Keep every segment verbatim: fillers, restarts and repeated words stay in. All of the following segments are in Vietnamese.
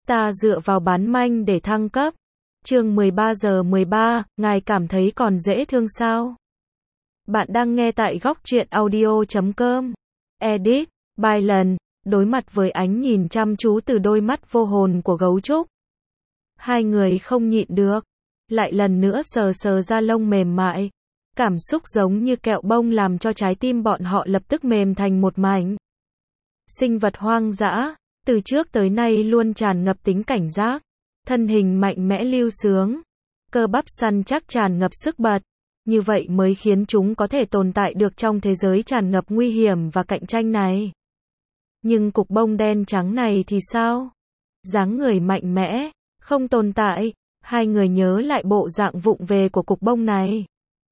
Ta dựa vào bán manh để thăng cấp. Chương mười ba giờ mười ba, ngài cảm thấy còn dễ thương sao? Bạn đang nghe tại góc truyện audio chấm com. Edit, by lần, đối mặt với ánh nhìn chăm chú từ đôi mắt vô hồn của gấu trúc. Hai người không nhịn được, lại lần nữa sờ sờ da lông mềm mại. Cảm xúc giống như kẹo bông làm cho trái tim bọn họ lập tức mềm thành một mảnh. Sinh vật hoang dã, từ trước tới nay luôn tràn ngập tính cảnh giác, thân hình mạnh mẽ lưu sướng, cơ bắp săn chắc tràn ngập sức bật, như vậy mới khiến chúng có thể tồn tại được trong thế giới tràn ngập nguy hiểm và cạnh tranh này. Nhưng cục bông đen trắng này thì sao? Dáng người mạnh mẽ, không tồn tại, hai người nhớ lại bộ dạng vụng về của cục bông này.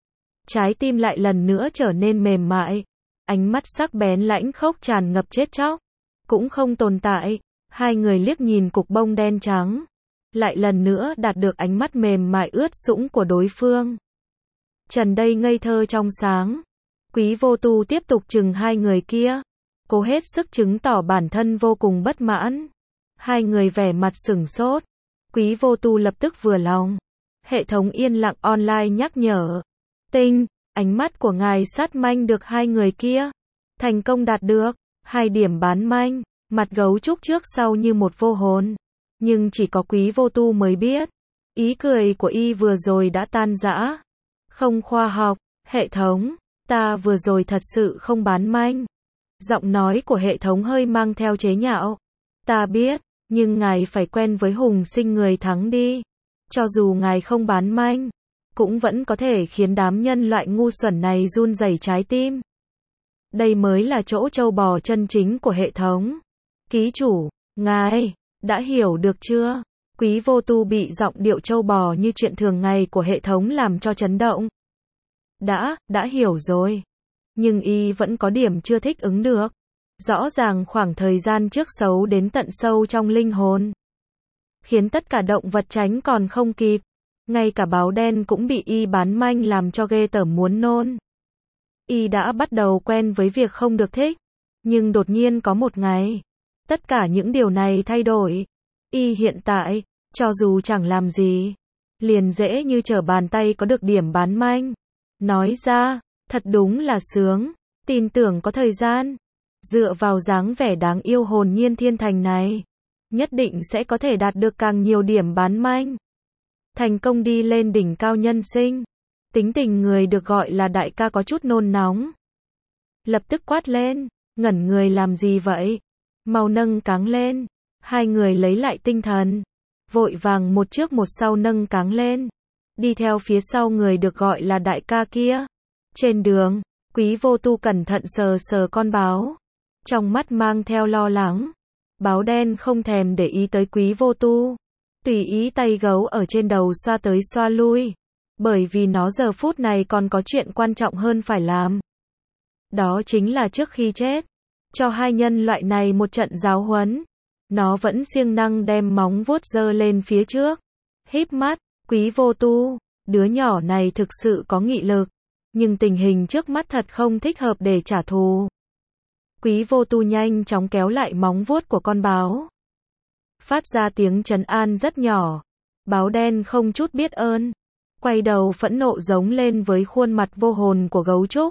Trái tim lại lần nữa trở nên mềm mại, ánh mắt sắc bén lãnh khốc tràn ngập chết chóc, cũng không tồn tại, hai người liếc nhìn cục bông đen trắng, lại lần nữa đạt được ánh mắt mềm mại ướt sũng của đối phương. Trần đây ngây thơ trong sáng, Quý Vô Tu tiếp tục chừng hai người kia, cố hết sức chứng tỏ bản thân vô cùng bất mãn. Hai người vẻ mặt sửng sốt, Quý Vô Tu lập tức vừa lòng. Hệ thống yên lặng online nhắc nhở. Tinh, ánh mắt của ngài sát manh được hai người kia. Thành công đạt được hai điểm bán manh, mặt gấu trúc trước sau như một vô hồn. Nhưng chỉ có Quý Vô Tu mới biết, ý cười của y vừa rồi đã tan rã. Không khoa học, hệ thống, ta vừa rồi thật sự không bán manh. Giọng nói của hệ thống hơi mang theo chế nhạo. Ta biết, nhưng ngài phải quen với hùng sinh người thắng đi. Cho dù ngài không bán manh, cũng vẫn có thể khiến đám nhân loại ngu xuẩn này run rẩy trái tim. Đây mới là chỗ trâu bò chân chính của hệ thống. Ký chủ, ngài đã hiểu được chưa? Quý Vô Tu bị giọng điệu trâu bò như chuyện thường ngày của hệ thống làm cho chấn động. Đã, đã hiểu rồi. Nhưng y vẫn có điểm chưa thích ứng được. Rõ ràng khoảng thời gian trước xấu đến tận sâu trong linh hồn, khiến tất cả động vật tránh còn không kịp. Ngay cả báo đen cũng bị y bán manh làm cho ghê tởm muốn nôn. Y đã bắt đầu quen với việc không được thích. Nhưng đột nhiên có một ngày, tất cả những điều này thay đổi. Y hiện tại, cho dù chẳng làm gì, liền dễ như trở bàn tay có được điểm bán manh. Nói ra, thật đúng là sướng, tin tưởng có thời gian. Dựa vào dáng vẻ đáng yêu hồn nhiên thiên thành này, nhất định sẽ có thể đạt được càng nhiều điểm bán manh. Thành công đi lên đỉnh cao nhân sinh. Tính tình người được gọi là đại ca có chút nôn nóng. Lập tức quát lên, ngẩn người làm gì vậy? Mau nâng cáng lên. Hai người lấy lại tinh thần, vội vàng một trước một sau nâng cáng lên, đi theo phía sau người được gọi là đại ca kia. Trên đường, Quý Vô Tu cẩn thận sờ sờ con báo, trong mắt mang theo lo lắng. Báo đen không thèm để ý tới Quý Vô Tu, tùy ý tay gấu ở trên đầu xoa tới xoa lui, bởi vì nó giờ phút này còn có chuyện quan trọng hơn phải làm. Đó chính là trước khi chết, cho hai nhân loại này một trận giáo huấn. Nó vẫn siêng năng đem móng vuốt giơ lên phía trước, híp mắt. Quý Vô Tu, đứa nhỏ này thực sự có nghị lực, nhưng tình hình trước mắt thật không thích hợp để trả thù. Quý Vô Tu nhanh chóng kéo lại móng vuốt của con báo, phát ra tiếng trấn an rất nhỏ. Báo đen không chút biết ơn, quay đầu phẫn nộ giống lên với khuôn mặt vô hồn của gấu trúc.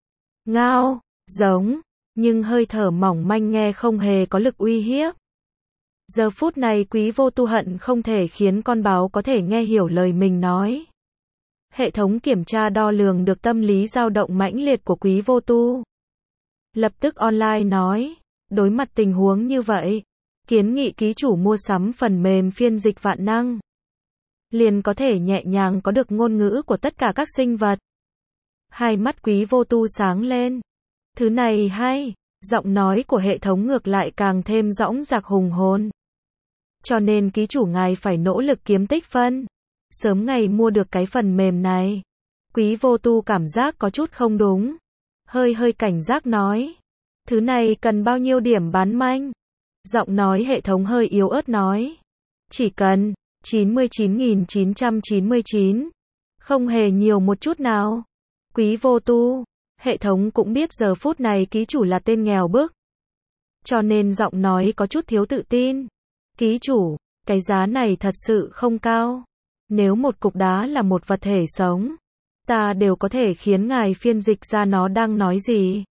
Ngao, giống, nhưng hơi thở mỏng manh nghe không hề có lực uy hiếp. Giờ phút này Quý Vô Tu hận không thể khiến con báo có thể nghe hiểu lời mình nói. Hệ thống kiểm tra đo lường được tâm lý dao động mãnh liệt của Quý Vô Tu. Lập tức online nói, đối mặt tình huống như vậy, kiến nghị ký chủ mua sắm phần mềm phiên dịch vạn năng. Liền có thể nhẹ nhàng có được ngôn ngữ của tất cả các sinh vật. Hai mắt Quý Vô Tu sáng lên. Thứ này hay, giọng nói của hệ thống ngược lại càng thêm dõng dạc hùng hồn. Cho nên ký chủ ngài phải nỗ lực kiếm tích phân, sớm ngày mua được cái phần mềm này. Quý Vô Tu cảm giác có chút không đúng, hơi hơi cảnh giác nói, thứ này cần bao nhiêu điểm bán manh? Giọng nói hệ thống hơi yếu ớt nói, chỉ cần chín mươi chín nghìn chín trăm chín mươi chín, không hề nhiều một chút nào. Quý Vô Tu, hệ thống cũng biết giờ phút này ký chủ là tên nghèo bức, cho nên giọng nói có chút thiếu tự tin. Ký chủ, Cái giá này thật sự không cao. Nếu một cục đá là một vật thể sống, ta đều có thể khiến ngài phiên dịch ra nó đang nói gì.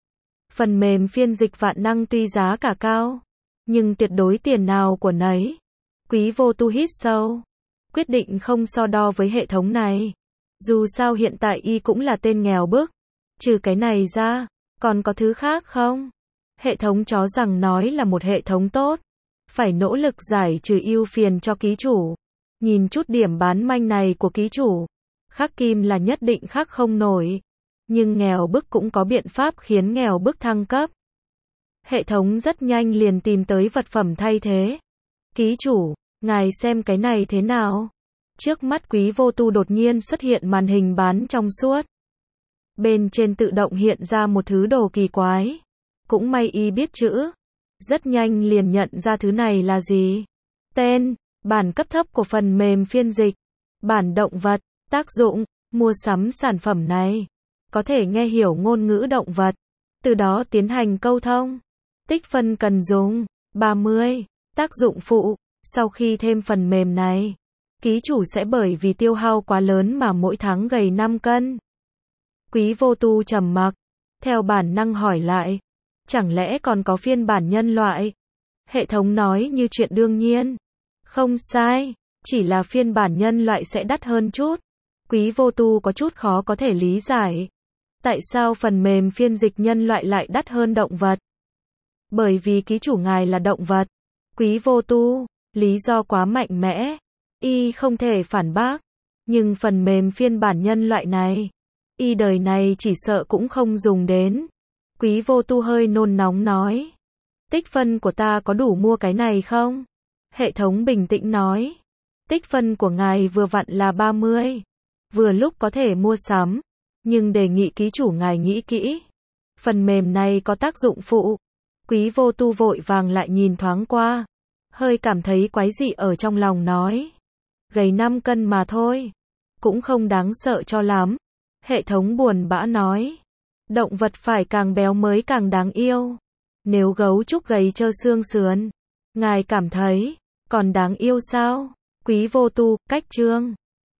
Phần mềm phiên dịch vạn năng tuy giá cả cao, nhưng tuyệt đối tiền nào của nấy. Quý vô tu hít sâu, quyết định không so đo với hệ thống này. Dù sao hiện tại y cũng là tên nghèo bức. Trừ cái này ra, còn có thứ khác không? Hệ thống chó rằng nói là một hệ thống tốt. Phải nỗ lực giải trừ ưu phiền cho ký chủ. Nhìn chút điểm bán manh này của ký chủ. Khắc kim là nhất định khắc không nổi. Nhưng nghèo bức cũng có biện pháp khiến nghèo bức thăng cấp. Hệ thống rất nhanh liền tìm tới vật phẩm thay thế. Ký chủ, ngài xem cái này thế nào? Trước mắt quý vô tu đột nhiên xuất hiện màn hình bán trong suốt. Bên trên tự động hiện ra một thứ đồ kỳ quái. Cũng may y biết chữ. Rất nhanh liền nhận ra thứ này là gì. Tên, bản cấp thấp của phần mềm phiên dịch. Bản động vật, tác dụng, mua sắm sản phẩm này. Có thể nghe hiểu ngôn ngữ động vật. Từ đó tiến hành câu thông. Tích phân cần dùng, ba mươi. Tác dụng phụ, sau khi thêm phần mềm này, ký chủ sẽ bởi vì tiêu hao quá lớn mà mỗi tháng gầy năm cân. Quý vô tu trầm mặc, theo bản năng hỏi lại, chẳng lẽ còn có phiên bản nhân loại? Hệ thống nói như chuyện đương nhiên. Không sai, chỉ là phiên bản nhân loại sẽ đắt hơn chút. Quý vô tu có chút khó có thể lý giải. Tại sao phần mềm phiên dịch nhân loại lại đắt hơn động vật? Bởi vì ký chủ ngài là động vật. Quý vô tu, lý do quá mạnh mẽ. Y không thể phản bác. Nhưng phần mềm phiên bản nhân loại này, y đời này chỉ sợ cũng không dùng đến. Quý vô tu hơi nôn nóng nói. Tích phân của ta có đủ mua cái này không? Hệ thống bình tĩnh nói. Tích phân của ngài vừa vặn là ba mươi. Vừa lúc có thể mua sắm. Nhưng đề nghị ký chủ ngài nghĩ kỹ. Phần mềm này có tác dụng phụ. Quý vô tu vội vàng lại nhìn thoáng qua. Hơi cảm thấy quái dị ở trong lòng nói. Gầy năm cân mà thôi. Cũng không đáng sợ cho lắm. Hệ thống buồn bã nói. Động vật phải càng béo mới càng đáng yêu. Nếu gấu trúc gầy trơ xương sườn, ngài cảm thấy còn đáng yêu sao? Quý vô tu, cách chương.